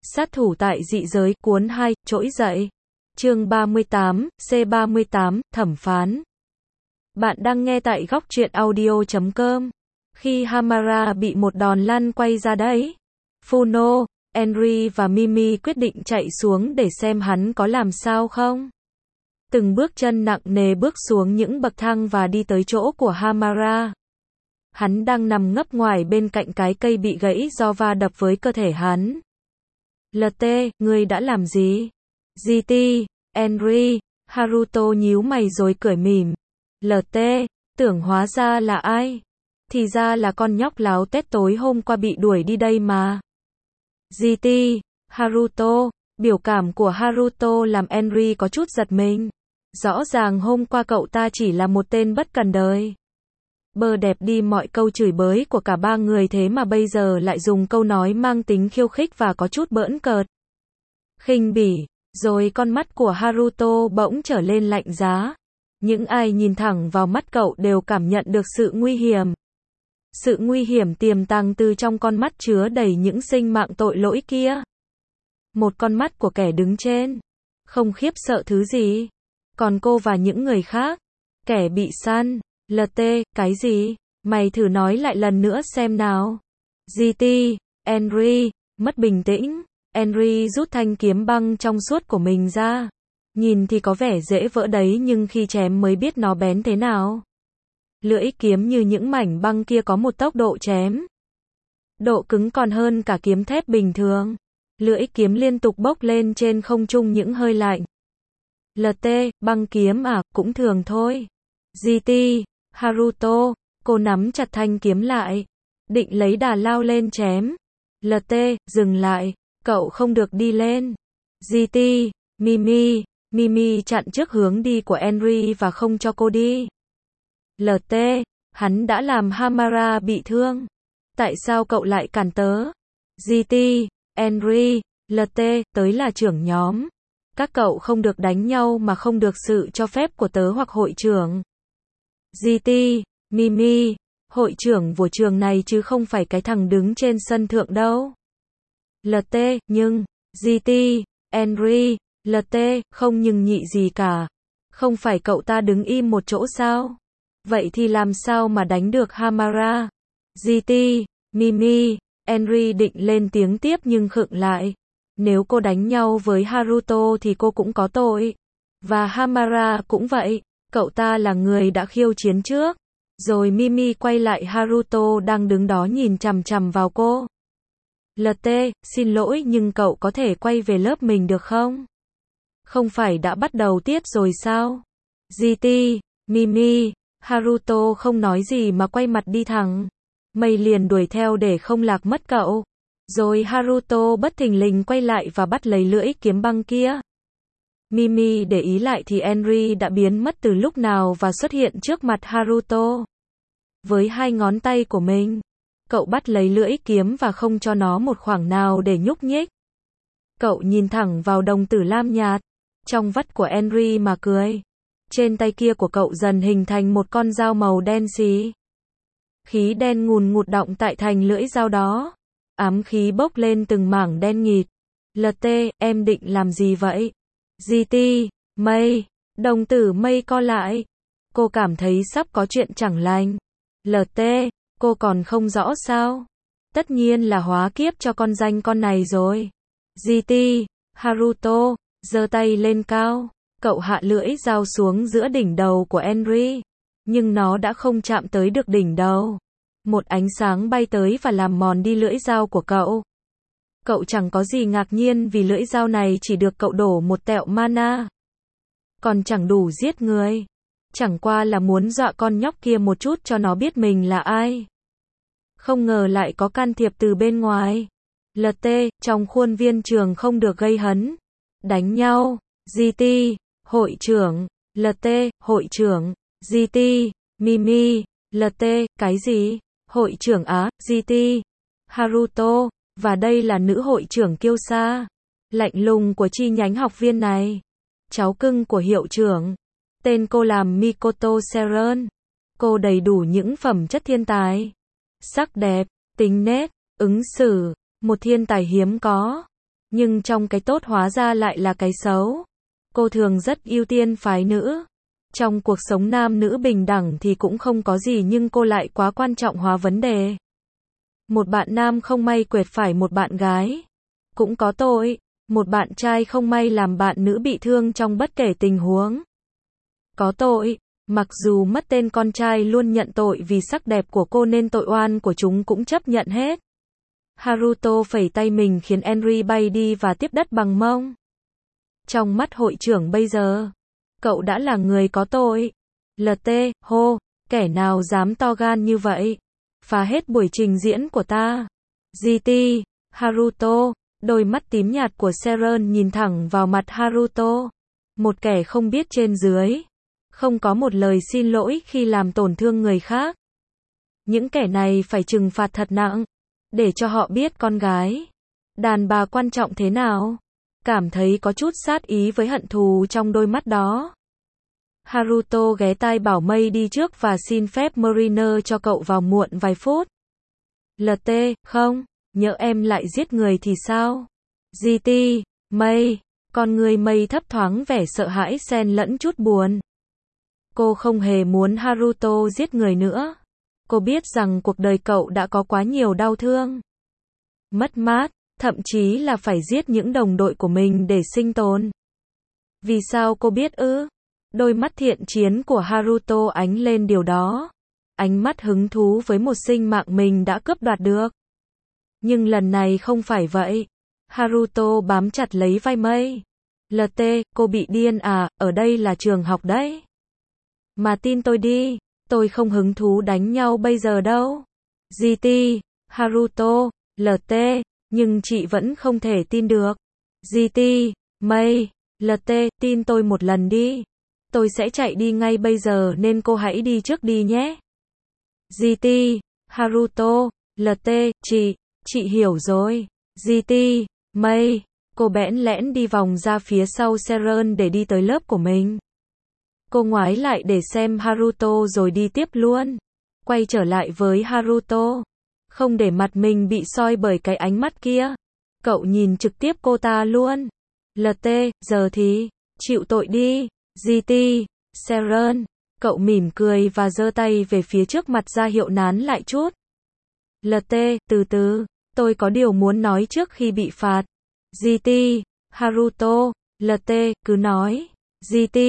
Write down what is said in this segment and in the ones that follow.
Sát thủ tại dị giới, cuốn 2, trỗi dậy. Chương 38, C38, thẩm phán. Bạn đang nghe tại góc truyện audio.com. Khi Hamara bị một đòn lăn quay ra đấy, Funo, Henry và Mimi quyết định chạy xuống để xem hắn có làm sao không. Từng bước chân nặng nề bước xuống những bậc thang và đi tới chỗ của Hamara. Hắn đang nằm ngấp ngoài bên cạnh cái cây bị gãy do va đập với cơ thể hắn. LT, ngươi đã làm gì? GT, Henry, Haruto nhíu mày rồi cười mỉm. LT, tưởng hóa ra là ai? Thì ra là con nhóc láo tét tối hôm qua bị đuổi đi đây mà. GT, Haruto, biểu cảm của Haruto làm Henry có chút giật mình. Rõ ràng hôm qua cậu ta chỉ là một tên bất cần đời. Bơ đẹp đi mọi câu chửi bới của cả ba người thế mà bây giờ lại dùng câu nói mang tính khiêu khích và có chút bỡn cợt. Khinh bỉ, rồi con mắt của Haruto bỗng trở lên lạnh giá. Những ai nhìn thẳng vào mắt cậu đều cảm nhận được sự nguy hiểm. Sự nguy hiểm tiềm tàng từ trong con mắt chứa đầy những sinh mạng tội lỗi kia. Một con mắt của kẻ đứng trên. Không khiếp sợ thứ gì. Còn cô và những người khác. Kẻ bị săn. LT, cái gì? Mày thử nói lại lần nữa xem nào. GT, Henry, mất bình tĩnh. Henry rút thanh kiếm băng trong suốt của mình ra. Nhìn thì có vẻ dễ vỡ đấy nhưng khi chém mới biết nó bén thế nào. Lưỡi kiếm như những mảnh băng kia có một tốc độ chém. Độ cứng còn hơn cả kiếm thép bình thường. Lưỡi kiếm liên tục bốc lên trên không trung những hơi lạnh. LT, băng kiếm à, cũng thường thôi. GT, Haruto, cô nắm chặt thanh kiếm lại. Định lấy đà lao lên chém. LT, dừng lại, cậu không được đi lên. GT, Mimi chặn trước hướng đi của Henry và không cho cô đi. LT, hắn đã làm Hamara bị thương. Tại sao cậu lại cản tớ? GT, Henry, LT, tới là trưởng nhóm. Các cậu không được đánh nhau mà không được sự cho phép của tớ hoặc hội trưởng. GT, Mimi, hội trưởng của trường này chứ không phải cái thằng đứng trên sân thượng đâu. LT, nhưng, GT, Henry, LT, không nhưng nhị gì cả. Không phải cậu ta đứng im một chỗ sao? Vậy thì làm sao mà đánh được Hamara? GT, Mimi, Henry định lên tiếng tiếp nhưng khựng lại. Nếu cô đánh nhau với Haruto thì cô cũng có tội. Và Hamara cũng vậy. Cậu ta là người đã khiêu chiến trước. Rồi Mimi quay lại Haruto đang đứng đó nhìn chằm chằm vào cô. LT, xin lỗi nhưng cậu có thể quay về lớp mình được không? Không phải đã bắt đầu tiết rồi sao? GT, Mimi, Haruto không nói gì mà quay mặt đi thẳng. Mây liền đuổi theo để không lạc mất cậu. Rồi Haruto bất thình lình quay lại và bắt lấy lưỡi kiếm băng kia. Mimi để ý lại thì Henry đã biến mất từ lúc nào và xuất hiện trước mặt Haruto. Với hai ngón tay của mình, cậu bắt lấy lưỡi kiếm và không cho nó một khoảng nào để nhúc nhích. Cậu nhìn thẳng vào đồng tử lam nhạt trong vắt của Henry mà cười. Trên tay kia của cậu dần hình thành một con dao màu đen xì. Khí đen ngùn ngụt đọng tại thành lưỡi dao đó. Ám khí bốc lên từng mảng đen nghịt. LT, em định làm gì vậy? GT, Mây, đồng tử Mây co lại. Cô cảm thấy sắp có chuyện chẳng lành. LT, cô còn không rõ sao? Tất nhiên là hóa kiếp cho con danh con này rồi. GT, Haruto, giơ tay lên cao. Cậu hạ lưỡi dao xuống giữa đỉnh đầu của Henry. Nhưng nó đã không chạm tới được đỉnh đầu. Một ánh sáng bay tới và làm mòn đi lưỡi dao của cậu. Cậu chẳng có gì ngạc nhiên vì lưỡi dao này chỉ được cậu đổ một tẹo mana. Còn chẳng đủ giết người. Chẳng qua là muốn dọa con nhóc kia một chút cho nó biết mình là ai. Không ngờ lại có can thiệp từ bên ngoài. LT, trong khuôn viên trường không được gây hấn. Đánh nhau. GT, hội trưởng. LT, hội trưởng. GT, Mimi. LT, cái gì? Hội trưởng á, GT. Haruto. Và đây là nữ hội trưởng kiêu sa. Lạnh lùng của chi nhánh học viên này. Cháu cưng của hiệu trưởng. Tên cô là Mikoto Seren. Cô đầy đủ những phẩm chất thiên tài. Sắc đẹp, tính nết, ứng xử. Một thiên tài hiếm có. Nhưng trong cái tốt hóa ra lại là cái xấu. Cô thường rất ưu tiên phái nữ. Trong cuộc sống nam nữ bình đẳng thì cũng không có gì nhưng cô lại quá quan trọng hóa vấn đề. Một bạn nam không may quệt phải một bạn gái. Cũng có tội. Một bạn trai không may làm bạn nữ bị thương trong bất kể tình huống. Có tội. Mặc dù mất tên con trai luôn nhận tội vì sắc đẹp của cô nên tội oan của chúng cũng chấp nhận hết. Haruto phẩy tay mình khiến Henry bay đi và tiếp đất bằng mông. Trong mắt hội trưởng bây giờ, cậu đã là người có tội. LT, hô, kẻ nào dám to gan như vậy? Phá hết buổi trình diễn của ta. GT, Haruto, đôi mắt tím nhạt của Seren nhìn thẳng vào mặt Haruto. Một kẻ không biết trên dưới. Không có một lời xin lỗi khi làm tổn thương người khác. Những kẻ này phải trừng phạt thật nặng. Để cho họ biết con gái. Đàn bà quan trọng thế nào. Cảm thấy có chút sát ý với hận thù trong đôi mắt đó. Haruto ghé tai bảo Mei đi trước và xin phép Mariner cho cậu vào muộn vài phút. LT, không, nhỡ em lại giết người thì sao? GT, Mei, con người Mei thấp thoáng vẻ sợ hãi xen lẫn chút buồn. Cô không hề muốn Haruto giết người nữa. Cô biết rằng cuộc đời cậu đã có quá nhiều đau thương. Mất mát, thậm chí là phải giết những đồng đội của mình để sinh tồn. Vì sao cô biết ư? Đôi mắt thiện chiến của Haruto ánh lên điều đó. Ánh mắt hứng thú với một sinh mạng mình đã cướp đoạt được. Nhưng lần này không phải vậy. Haruto bám chặt lấy vai Mei. LT, cô bị điên à, ở đây là trường học đấy. Mà tin tôi đi, tôi không hứng thú đánh nhau bây giờ đâu. GT, Haruto, LT, nhưng chị vẫn không thể tin được. GT, Mei, LT, tin tôi một lần đi. Tôi sẽ chạy đi ngay bây giờ nên cô hãy đi trước đi nhé. GT, Haruto, LT, chị hiểu rồi. GT, Mei, cô bẽn lẽn đi vòng ra phía sau Seren để đi tới lớp của mình. Cô ngoái lại để xem Haruto rồi đi tiếp luôn. Quay trở lại với Haruto. Không để mặt mình bị soi bởi cái ánh mắt kia. Cậu nhìn trực tiếp cô ta luôn. LT, giờ thì, chịu tội đi. GT, Seren. Cậu mỉm cười và giơ tay về phía trước mặt ra hiệu nán lại chút. LT, từ từ, tôi có điều muốn nói trước khi bị phạt. GT, Haruto, LT, cứ nói. GT,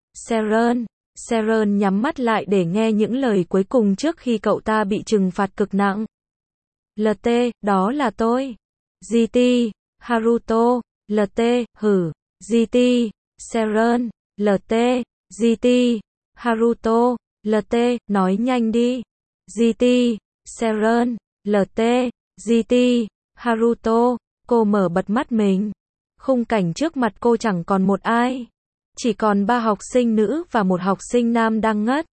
Seren nhắm mắt lại để nghe những lời cuối cùng trước khi cậu ta bị trừng phạt cực nặng. LT, đó là tôi. GT, Haruto, LT, hử. GT, Seren, LT, GT, Haruto, LT, nói nhanh đi. GT, Seren, LT, GT, Haruto, cô mở bật mắt mình. Khung cảnh trước mặt cô chẳng còn một ai. Chỉ còn 3 học sinh nữ và một học sinh nam đang ngất.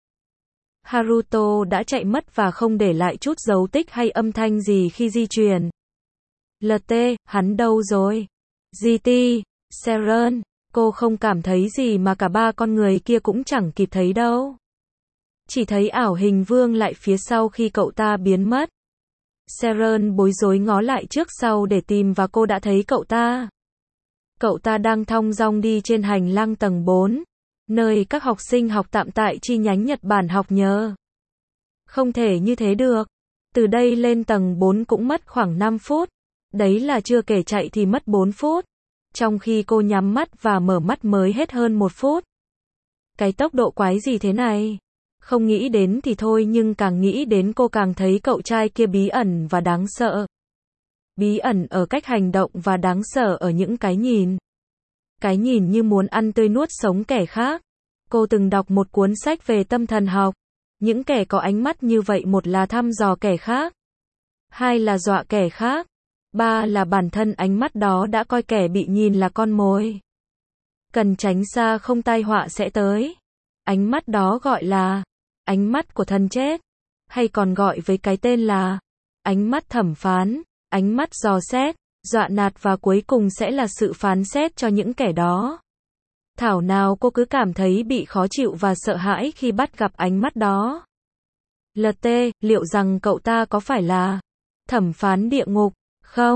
Haruto đã chạy mất và không để lại chút dấu tích hay âm thanh gì khi di chuyển. LT, hắn đâu rồi? GT, Seren, cô không cảm thấy gì mà cả 3 con người kia cũng chẳng kịp thấy đâu. Chỉ thấy ảo hình vương lại phía sau khi cậu ta biến mất. Seren bối rối ngó lại trước sau để tìm và cô đã thấy cậu ta. Cậu ta đang thong dong đi trên hành lang tầng 4, nơi các học sinh học tạm tại chi nhánh Nhật Bản học nhờ. Không thể như thế được. Từ đây lên tầng 4 cũng mất khoảng 5 phút. Đấy là chưa kể chạy thì mất 4 phút. Trong khi cô nhắm mắt và mở mắt mới hết hơn 1 phút. Cái tốc độ quái gì thế này? Không nghĩ đến thì thôi nhưng càng nghĩ đến cô càng thấy cậu trai kia bí ẩn và đáng sợ. Bí ẩn ở cách hành động và đáng sợ ở những cái nhìn. Cái nhìn như muốn ăn tươi nuốt sống kẻ khác. Cô từng đọc một cuốn sách về tâm thần học. Những kẻ có ánh mắt như vậy, một là thăm dò kẻ khác, hai là dọa kẻ khác, ba là bản thân ánh mắt đó đã coi kẻ bị nhìn là con mồi. Cần tránh xa không tai họa sẽ tới. Ánh mắt đó gọi là ánh mắt của thần chết, hay còn gọi với cái tên là ánh mắt thẩm phán, ánh mắt dò xét, dọa nạt và cuối cùng sẽ là sự phán xét cho những kẻ đó. Thảo nào cô cứ cảm thấy bị khó chịu và sợ hãi khi bắt gặp ánh mắt đó. LT, liệu rằng cậu ta có phải là thẩm phán địa ngục không?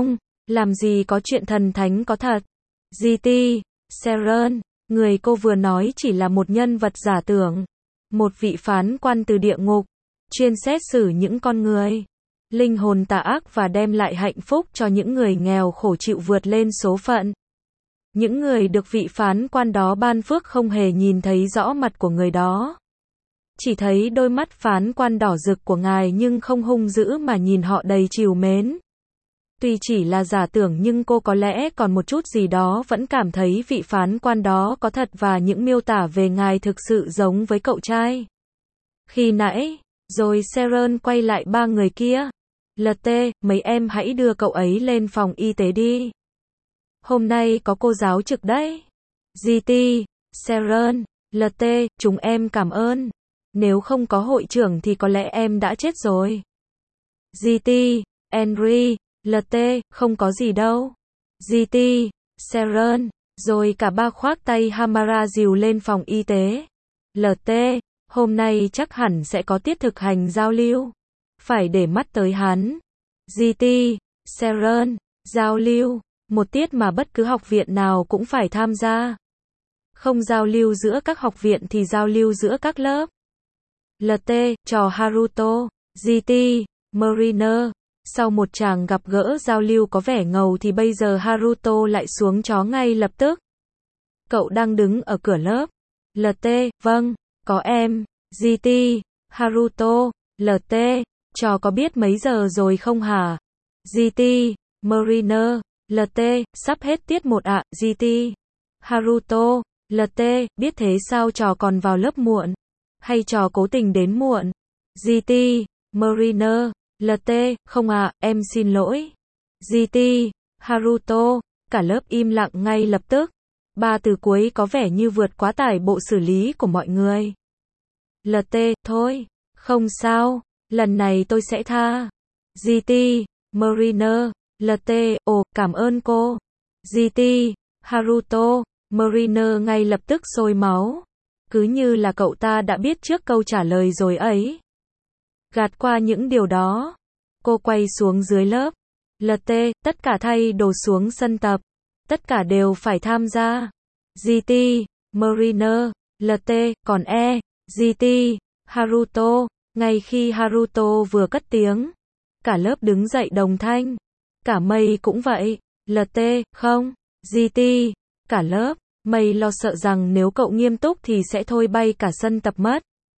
Làm gì có chuyện thần thánh có thật. GT, Seren, người cô vừa nói chỉ là một nhân vật giả tưởng. Một vị phán quan từ địa ngục, chuyên xét xử những con người linh hồn tà ác và đem lại hạnh phúc cho những người nghèo khổ chịu vượt lên số phận. Những người được vị phán quan đó ban phước không hề nhìn thấy rõ mặt của người đó. Chỉ thấy đôi mắt phán quan đỏ rực của ngài nhưng không hung dữ mà nhìn họ đầy trìu mến. Tuy chỉ là giả tưởng nhưng cô có lẽ còn một chút gì đó vẫn cảm thấy vị phán quan đó có thật và những miêu tả về ngài thực sự giống với cậu trai khi nãy. Rồi Seren quay lại ba người kia. LT, mấy em hãy đưa cậu ấy lên phòng y tế đi. Hôm nay có cô giáo trực đấy. GT, Seren, LT, chúng em cảm ơn. Nếu không có hội trưởng thì có lẽ em đã chết rồi. GT, Henry, LT, không có gì đâu. GT, Seren, rồi cả ba khoác tay Hamara dìu lên phòng y tế. LT, hôm nay chắc hẳn sẽ có tiết thực hành giao lưu. Phải để mắt tới hắn. GT, Seren, giao lưu, một tiết mà bất cứ học viện nào cũng phải tham gia. Không giao lưu giữa các học viện thì giao lưu giữa các lớp. LT, trò Haruto, GT, Mariner. Sau một tràng gặp gỡ giao lưu có vẻ ngầu thì bây giờ Haruto lại xuống chó ngay lập tức. Cậu đang đứng ở cửa lớp. LT, vâng, có em. GT, Haruto, LT, trò có biết mấy giờ rồi không hả? GT, Mariner, LT, sắp hết tiết 1 ạ. GT, Haruto, LT, biết thế sao trò còn vào lớp muộn? Hay trò cố tình đến muộn? GT, Mariner, LT, không ạ, em xin lỗi. GT, Haruto, cả lớp im lặng ngay lập tức. Ba từ cuối có vẻ như vượt quá tải bộ xử lý của mọi người. LT, thôi, không sao, lần này tôi sẽ tha. GT, Mariner, LT, ồ, cảm ơn cô. GT, Haruto, Mariner ngay lập tức sôi máu. Cứ như là cậu ta đã biết trước câu trả lời rồi ấy. Gạt qua những điều đó, cô quay xuống dưới lớp. LT, tất cả thay đồ xuống sân tập. Tất cả đều phải tham gia. GT, Mariner, LT, còn GT, Haruto. Ngay khi Haruto vừa cất tiếng, cả lớp đứng dậy đồng thanh. Cả Mei cũng vậy. LT, không. GT, cả lớp. Mei lo sợ rằng nếu cậu nghiêm túc thì sẽ thôi bay cả sân tập mất.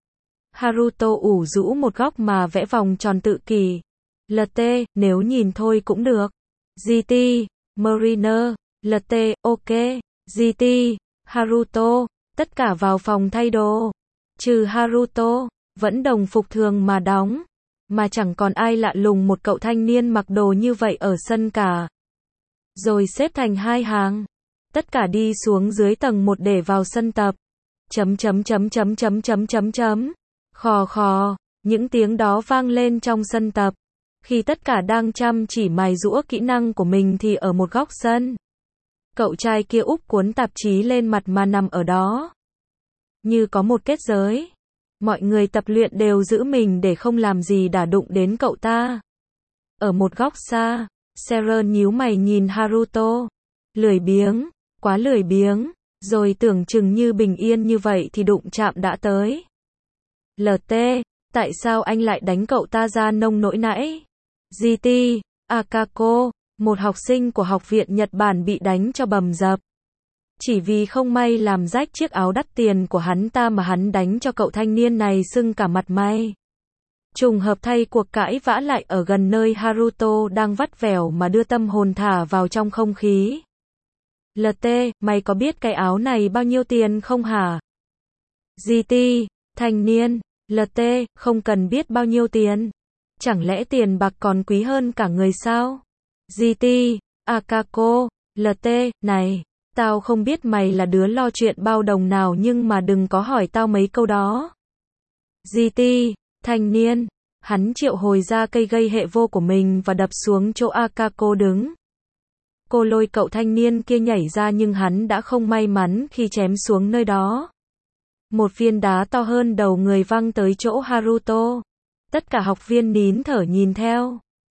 Haruto ủ rũ một góc mà vẽ vòng tròn tự kỷ. LT, nếu nhìn thôi cũng được. GT, Mariner, LT, ok. GT, Haruto, tất cả vào phòng thay đồ. Trừ Haruto, vẫn đồng phục thường mà đóng. Mà chẳng còn ai lạ lùng một cậu thanh niên mặc đồ như vậy ở sân cả. Rồi xếp thành hai hàng. Tất cả đi xuống dưới tầng 1 để vào sân tập. Khò khò, những tiếng đó vang lên trong sân tập. Khi tất cả đang chăm chỉ mài giũa kỹ năng của mình thì ở một góc sân, cậu trai kia úp cuốn tạp chí lên mặt mà nằm ở đó. Như có một kết giới. Mọi người tập luyện đều giữ mình để không làm gì đả đụng đến cậu ta. Ở một góc xa, Seren nhíu mày nhìn Haruto. Lười biếng, quá lười biếng, rồi tưởng chừng như bình yên như vậy thì đụng chạm đã tới. LT, tại sao anh lại đánh cậu ta ra nông nỗi nãy? GT, Akako, một học sinh của học viện Nhật Bản bị đánh cho bầm dập. Chỉ vì không may làm rách chiếc áo đắt tiền của hắn ta mà hắn đánh cho cậu thanh niên này sưng cả mặt mày. Trùng hợp thay cuộc cãi vã lại ở gần nơi Haruto đang vắt vẻo mà đưa tâm hồn thả vào trong không khí. LT, mày có biết cái áo này bao nhiêu tiền không hả? GT, thanh niên, LT, không cần biết bao nhiêu tiền. Chẳng lẽ tiền bạc còn quý hơn cả người sao? GT, Akako, LT, này, tao không biết mày là đứa lo chuyện bao đồng nào nhưng mà đừng có hỏi tao mấy câu đó. GT, thanh niên, hắn triệu hồi ra cây gây hệ vô của mình và đập xuống chỗ Akako đứng. Cô lôi cậu thanh niên kia nhảy ra nhưng hắn đã không may mắn khi chém xuống nơi đó. Một viên đá to hơn đầu người văng tới chỗ Haruto. Tất cả học viên nín thở nhìn theo.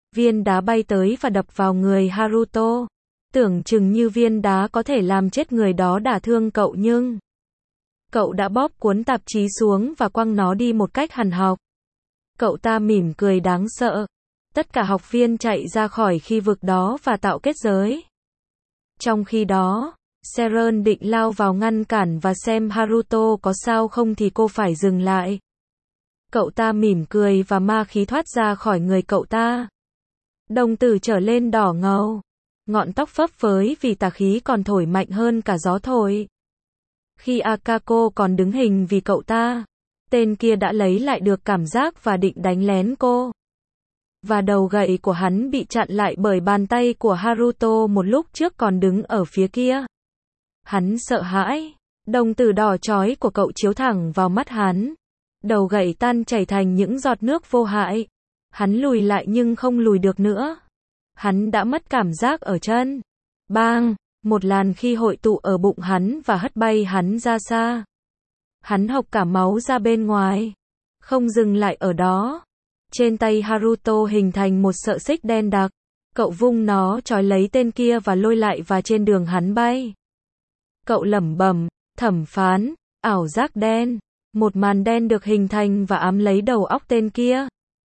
viên đá bay tới và đập vào người Haruto. Tưởng chừng như viên đá có thể làm chết người đó đả thương cậu nhưng cậu đã bóp cuốn tạp chí xuống và quăng nó đi một cách hằn học. Cậu ta mỉm cười đáng sợ. Tất cả học viên chạy ra khỏi khu vực đó và tạo kết giới. Trong khi đó, Seren định lao vào ngăn cản và xem Haruto có sao không thì cô phải dừng lại. Cậu ta mỉm cười và ma khí thoát ra khỏi người cậu ta. Đồng tử trở lên đỏ ngầu. Ngọn tóc phấp phới vì tà khí còn thổi mạnh hơn cả gió thổi. Khi Akako còn đứng hình vì cậu ta, tên kia đã lấy lại được cảm giác và định đánh lén cô. Và đầu gậy của hắn bị chặn lại bởi bàn tay của Haruto một lúc trước còn đứng ở phía kia. Hắn sợ hãi. Đồng tử đỏ chói của cậu chiếu thẳng vào mắt hắn. Đầu gậy tan chảy thành những giọt nước vô hại. Hắn lùi lại nhưng không lùi được nữa. Hắn đã mất cảm giác ở chân. Bang! Một làn khí hội tụ ở bụng hắn và hất bay hắn ra xa. Hắn hộc cả máu ra bên ngoài. Không dừng lại ở đó. Trên tay Haruto hình thành một sợi xích đen đặc. Cậu vung nó trói lấy tên kia và lôi lại và trên đường hắn bay. Cậu lẩm bẩm, thẩm phán, ảo giác đen. Một màn đen được hình thành và ám lấy đầu óc tên kia.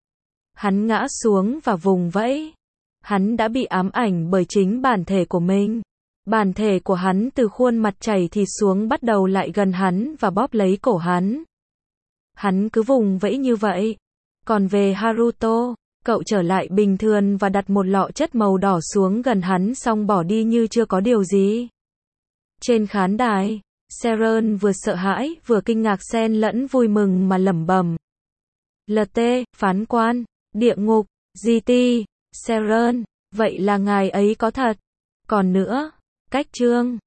Hắn ngã xuống và vùng vẫy. Hắn đã bị ám ảnh bởi chính bản thể của mình. Bản thể của hắn từ khuôn mặt chảy thịt xuống bắt đầu lại gần hắn và bóp lấy cổ hắn. Hắn cứ vùng vẫy như vậy. Còn về Haruto, cậu trở lại bình thường và đặt một lọ chất màu đỏ xuống gần hắn xong bỏ đi như chưa có điều gì. Trên khán đài, Seren vừa sợ hãi vừa kinh ngạc xen lẫn vui mừng mà lẩm bẩm. LT, phán quan, địa ngục, GT, Seren, vậy là ngài ấy có thật. Còn nữa, cách chương